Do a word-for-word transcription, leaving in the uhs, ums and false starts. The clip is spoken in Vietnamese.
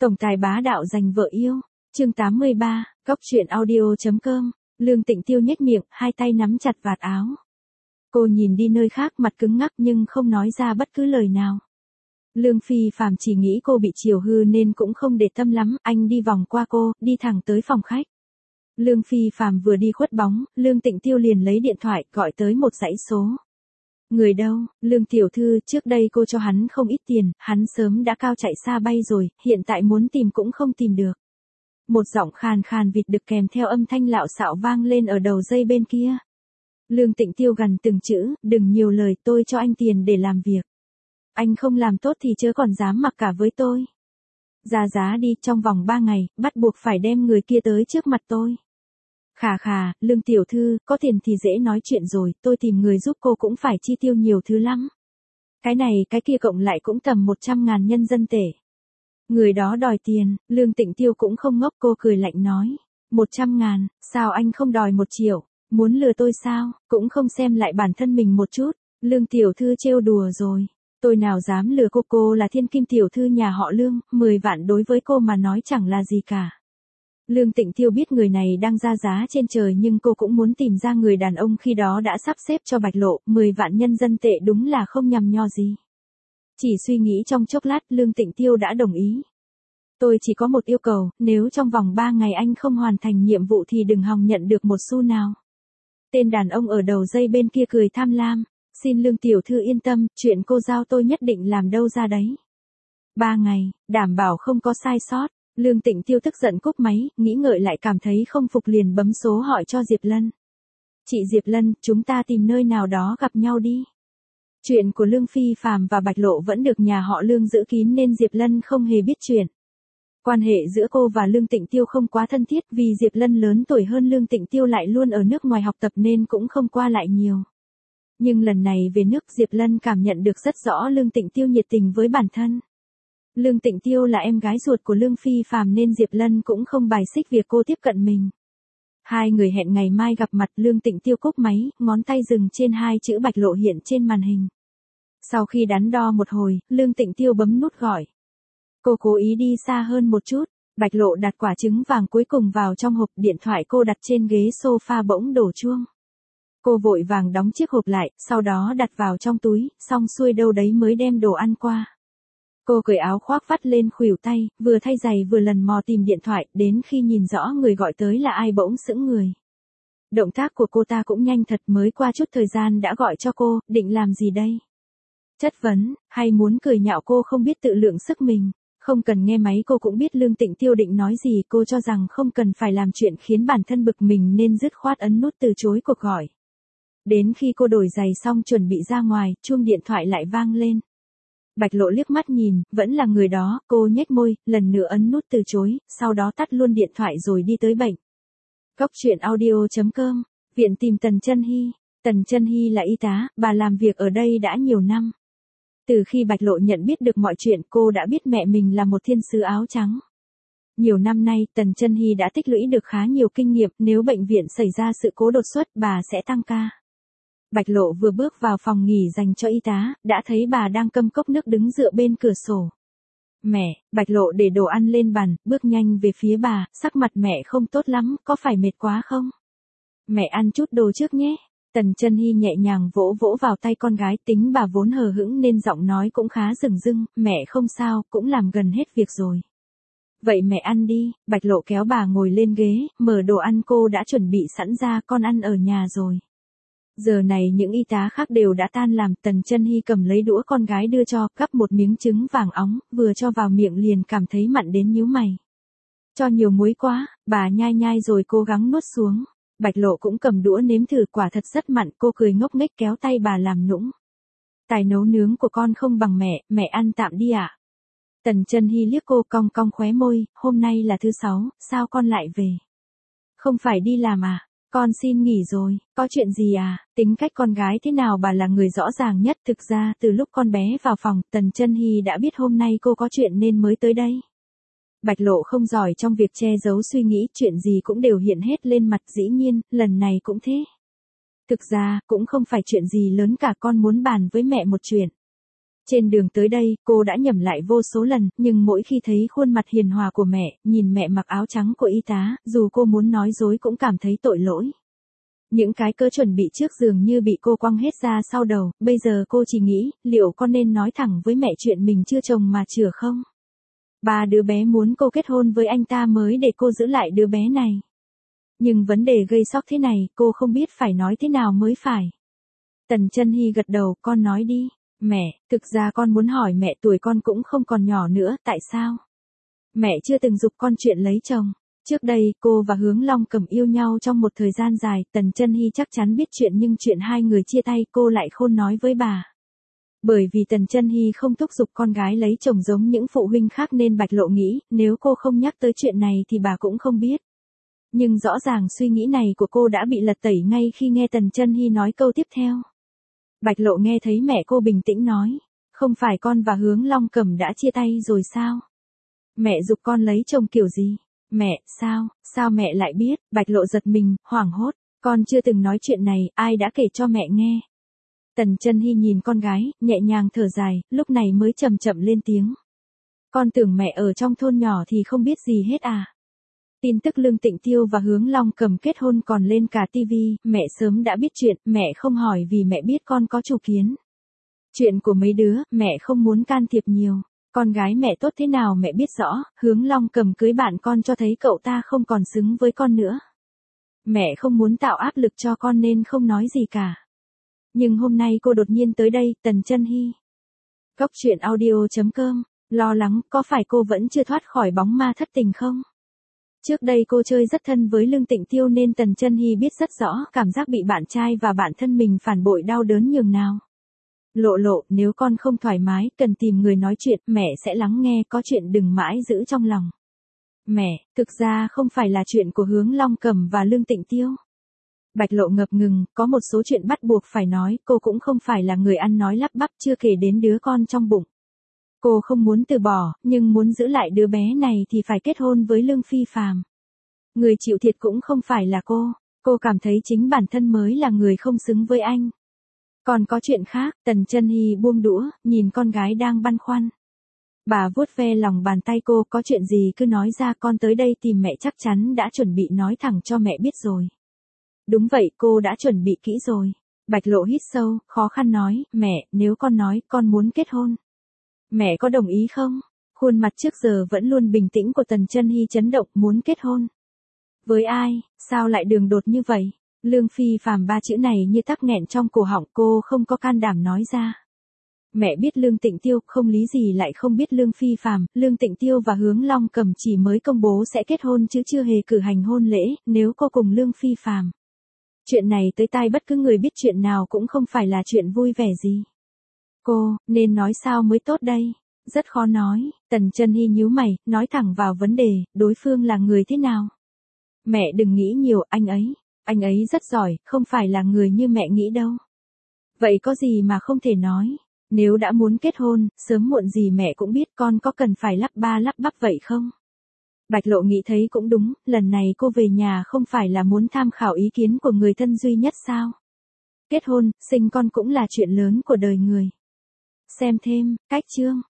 Tổng tài bá đạo giành vợ yêu. Chương tám mươi ba, Cóc truyện audio chấm com. Lương Tịnh Tiêu nhếch miệng, hai tay nắm chặt vạt áo. Cô nhìn đi nơi khác mặt cứng ngắc nhưng không nói ra bất cứ lời nào. Lương Phi Phàm chỉ nghĩ cô bị chiều hư nên cũng không để tâm lắm, anh đi vòng qua cô, đi thẳng tới phòng khách. Lương Phi Phàm vừa đi khuất bóng, Lương Tịnh Tiêu liền lấy điện thoại gọi tới một dãy số. Người đâu, Lương tiểu thư, trước đây cô cho hắn không ít tiền, hắn sớm đã cao chạy xa bay rồi, hiện tại muốn tìm cũng không tìm được. Một giọng khàn khàn vịt đực kèm theo âm thanh lạo xạo vang lên ở đầu dây bên kia. Lương Tịnh Tiêu gằn từng chữ, đừng nhiều lời, tôi cho anh tiền để làm việc. Anh không làm tốt thì chớ còn dám mặc cả với tôi. Ra giá đi, trong vòng ba ngày, bắt buộc phải đem người kia tới trước mặt tôi. Khà khà, Lương tiểu thư, có tiền thì dễ nói chuyện rồi, tôi tìm người giúp cô cũng phải chi tiêu nhiều thứ lắm. Cái này cái kia cộng lại cũng tầm một trăm ngàn nhân dân tệ. Người đó đòi tiền, Lương Tịnh Tiêu cũng không ngốc, cô cười lạnh nói. Một trăm ngàn, sao anh không đòi một triệu, muốn lừa tôi sao, cũng không xem lại bản thân mình một chút. Lương tiểu thư trêu đùa rồi, tôi nào dám lừa cô, cô là thiên kim tiểu thư nhà họ Lương, mười vạn đối với cô mà nói chẳng là gì cả. Lương Tịnh Tiêu biết người này đang ra giá trên trời nhưng cô cũng muốn tìm ra người đàn ông khi đó đã sắp xếp cho Bạch Lộ, mười vạn nhân dân tệ đúng là không nhằm nho gì. Chỉ suy nghĩ trong chốc lát, Lương Tịnh Tiêu đã đồng ý. Tôi chỉ có một yêu cầu, nếu trong vòng ba ngày anh không hoàn thành nhiệm vụ thì đừng hòng nhận được một xu nào. Tên đàn ông ở đầu dây bên kia cười tham lam, xin Lương tiểu thư yên tâm, chuyện cô giao tôi nhất định làm đâu ra đấy. Ba ngày, đảm bảo không có sai sót. Lương Tịnh Tiêu tức giận cúp máy, nghĩ ngợi lại cảm thấy không phục liền bấm số hỏi cho Diệp Lân. Chị Diệp Lân, chúng ta tìm nơi nào đó gặp nhau đi. Chuyện của Lương Phi Phàm và Bạch Lộ vẫn được nhà họ Lương giữ kín nên Diệp Lân không hề biết chuyện. Quan hệ giữa cô và Lương Tịnh Tiêu không quá thân thiết vì Diệp Lân lớn tuổi hơn Lương Tịnh Tiêu lại luôn ở nước ngoài học tập nên cũng không qua lại nhiều. Nhưng lần này về nước Diệp Lân cảm nhận được rất rõ Lương Tịnh Tiêu nhiệt tình với bản thân. Lương Tịnh Tiêu là em gái ruột của Lương Phi Phàm nên Diệp Lân cũng không bài xích việc cô tiếp cận mình. Hai người hẹn ngày mai gặp mặt, Lương Tịnh Tiêu cúp máy, ngón tay dừng trên hai chữ Bạch Lộ hiện trên màn hình. Sau khi đắn đo một hồi, Lương Tịnh Tiêu bấm nút gọi. Cô cố ý đi xa hơn một chút, Bạch Lộ đặt quả trứng vàng cuối cùng vào trong hộp, điện thoại cô đặt trên ghế sofa bỗng đổ chuông. Cô vội vàng đóng chiếc hộp lại, sau đó đặt vào trong túi, xong xuôi đâu đấy mới đem đồ ăn qua. Cô cởi áo khoác vắt lên khuỷu tay, vừa thay giày vừa lần mò tìm điện thoại, đến khi nhìn rõ người gọi tới là ai bỗng sững người. Động tác của cô ta cũng nhanh thật, mới qua chút thời gian đã gọi cho cô, định làm gì đây? Chất vấn, hay muốn cười nhạo cô không biết tự lượng sức mình? Không cần nghe máy cô cũng biết Lương Tịnh Tiêu định nói gì, cô cho rằng không cần phải làm chuyện khiến bản thân bực mình nên dứt khoát ấn nút từ chối cuộc gọi. Đến khi cô đổi giày xong chuẩn bị ra ngoài, chuông điện thoại lại vang lên. Bạch Lộ liếc mắt nhìn, vẫn là người đó, cô nhếch môi, lần nữa ấn nút từ chối, sau đó tắt luôn điện thoại rồi đi tới bệnh. Cóc truyện audio chấm com, viện tìm Tần Chân Hy. Tần Chân Hy là y tá, bà làm việc ở đây đã nhiều năm. Từ khi Bạch Lộ nhận biết được mọi chuyện, cô đã biết mẹ mình là một thiên sứ áo trắng. Nhiều năm nay, Tần Chân Hy đã tích lũy được khá nhiều kinh nghiệm, nếu bệnh viện xảy ra sự cố đột xuất, bà sẽ tăng ca. Bạch Lộ vừa bước vào phòng nghỉ dành cho y tá, đã thấy bà đang câm cốc nước đứng dựa bên cửa sổ. Mẹ, Bạch Lộ để đồ ăn lên bàn, bước nhanh về phía bà, sắc mặt mẹ không tốt lắm, có phải mệt quá không? Mẹ ăn chút đồ trước nhé. Tần Chân Hy nhẹ nhàng vỗ vỗ vào tay con gái, tính bà vốn hờ hững nên giọng nói cũng khá rừng rưng, mẹ không sao, cũng làm gần hết việc rồi. Vậy mẹ ăn đi, Bạch Lộ kéo bà ngồi lên ghế, mở đồ ăn cô đã chuẩn bị sẵn ra, con ăn ở nhà rồi. Giờ này những y tá khác đều đã tan làm, Tần Chân Hy cầm lấy đũa con gái đưa cho, gắp một miếng trứng vàng óng, vừa cho vào miệng liền cảm thấy mặn đến nhíu mày. Cho nhiều muối quá, bà nhai nhai rồi cố gắng nuốt xuống. Bạch Lộ cũng cầm đũa nếm thử, quả thật rất mặn, cô cười ngốc nghếch kéo tay bà làm nũng. Tài nấu nướng của con không bằng mẹ, mẹ ăn tạm đi ạ. À? Tần Chân Hy liếc cô cong cong khóe môi, hôm nay là thứ sáu, sao con lại về? Không phải đi làm à? Con xin nghỉ rồi, có chuyện gì à? Tính cách con gái thế nào bà là người rõ ràng nhất, thực ra từ lúc con bé vào phòng, Tần Chân Hy đã biết hôm nay cô có chuyện nên mới tới đây. Bạch Lộ không giỏi trong việc che giấu suy nghĩ, chuyện gì cũng đều hiện hết lên mặt, dĩ nhiên, lần này cũng thế. Thực ra, cũng không phải chuyện gì lớn cả, con muốn bàn với mẹ một chuyện. Trên đường tới đây, cô đã nhẩm lại vô số lần, nhưng mỗi khi thấy khuôn mặt hiền hòa của mẹ, nhìn mẹ mặc áo trắng của y tá, dù cô muốn nói dối cũng cảm thấy tội lỗi. Những cái cớ chuẩn bị trước dường như bị cô quăng hết ra sau đầu, bây giờ cô chỉ nghĩ, liệu con nên nói thẳng với mẹ chuyện mình chưa chồng mà chửa không? Ba đứa bé muốn cô kết hôn với anh ta mới để cô giữ lại đứa bé này. Nhưng vấn đề gây sốc thế này, cô không biết phải nói thế nào mới phải. Tần Chân Hy gật đầu, con nói đi. Mẹ, thực ra con muốn hỏi mẹ, tuổi con cũng không còn nhỏ nữa, tại sao? Mẹ chưa từng giục con chuyện lấy chồng. Trước đây, cô và Hướng Long Cầm yêu nhau trong một thời gian dài, Tần Chân Hy chắc chắn biết chuyện, nhưng chuyện hai người chia tay cô lại khôn nói với bà. Bởi vì Tần Chân Hy không thúc giục con gái lấy chồng giống những phụ huynh khác nên Bạch Lộ nghĩ, nếu cô không nhắc tới chuyện này thì bà cũng không biết. Nhưng rõ ràng suy nghĩ này của cô đã bị lật tẩy ngay khi nghe Tần Chân Hy nói câu tiếp theo. Bạch Lộ nghe thấy mẹ cô bình tĩnh nói, không phải con và Hướng Long Cầm đã chia tay rồi sao? Mẹ giục con lấy chồng kiểu gì? Mẹ, sao, sao mẹ lại biết? Bạch Lộ giật mình, hoảng hốt, con chưa từng nói chuyện này, ai đã kể cho mẹ nghe? Tần Chân Hy nhìn con gái, nhẹ nhàng thở dài, lúc này mới chậm chậm lên tiếng. Con tưởng mẹ ở trong thôn nhỏ thì không biết gì hết à? Tin tức Lương Tịnh Tiêu và Hướng Long Cầm kết hôn còn lên cả tivi, mẹ sớm đã biết chuyện, mẹ không hỏi vì mẹ biết con có chủ kiến. Chuyện của mấy đứa, mẹ không muốn can thiệp nhiều. Con gái mẹ tốt thế nào mẹ biết rõ, Hướng Long Cầm cưới bạn con cho thấy cậu ta không còn xứng với con nữa. Mẹ không muốn tạo áp lực cho con nên không nói gì cả. Nhưng hôm nay cô đột nhiên tới đây, Tần Chân Hy. Cốc truyện audio chấm com, lo lắng, có phải cô vẫn chưa thoát khỏi bóng ma thất tình không? Trước đây cô chơi rất thân với Lương Tịnh Tiêu nên Tần Chân Hy biết rất rõ cảm giác bị bạn trai và bạn thân mình phản bội đau đớn nhường nào. Lộ Lộ, nếu con không thoải mái, cần tìm người nói chuyện, mẹ sẽ lắng nghe, có chuyện đừng mãi giữ trong lòng. Mẹ, thực ra không phải là chuyện của Hướng Long Cầm và Lương Tịnh Tiêu. Bạch Lộ ngập ngừng, có một số chuyện bắt buộc phải nói, cô cũng không phải là người ăn nói lắp bắp, chưa kể đến đứa con trong bụng. Cô không muốn từ bỏ, nhưng muốn giữ lại đứa bé này thì phải kết hôn với Lương Phi Phàm. Người chịu thiệt cũng không phải là cô, cô cảm thấy chính bản thân mới là người không xứng với anh. Còn có chuyện khác, Tần Chân Hy buông đũa, nhìn con gái đang băn khoăn. Bà vuốt ve lòng bàn tay cô, có chuyện gì cứ nói ra, con tới đây tìm mẹ chắc chắn đã chuẩn bị nói thẳng cho mẹ biết rồi. Đúng vậy, cô đã chuẩn bị kỹ rồi. Bạch Lộ hít sâu, khó khăn nói, mẹ, nếu con nói con muốn kết hôn, mẹ có đồng ý không? Khuôn mặt trước giờ vẫn luôn bình tĩnh của Tần Chân Hy chấn động, muốn kết hôn. Với ai, sao lại đường đột như vậy? Lương Phi Phàm ba chữ này như tắc nghẹn trong cổ họng, cô không có can đảm nói ra. Mẹ biết Lương Tịnh Tiêu, không lý gì lại không biết Lương Phi Phàm. Lương Tịnh Tiêu và Hướng Long Cầm chỉ mới công bố sẽ kết hôn chứ chưa hề cử hành hôn lễ, nếu cô cùng Lương Phi Phàm. Chuyện này tới tai bất cứ người biết chuyện nào cũng không phải là chuyện vui vẻ gì. Cô, nên nói sao mới tốt đây? Rất khó nói, Tần Chân Hy nhíu mày, nói thẳng vào vấn đề, đối phương là người thế nào? Mẹ đừng nghĩ nhiều, anh ấy, anh ấy rất giỏi, không phải là người như mẹ nghĩ đâu. Vậy có gì mà không thể nói? Nếu đã muốn kết hôn, sớm muộn gì mẹ cũng biết, con có cần phải lắp ba lắp bắp vậy không? Bạch Lộ nghĩ thấy cũng đúng, lần này cô về nhà không phải là muốn tham khảo ý kiến của người thân duy nhất sao? Kết hôn, sinh con cũng là chuyện lớn của đời người. Xem thêm, cách chương.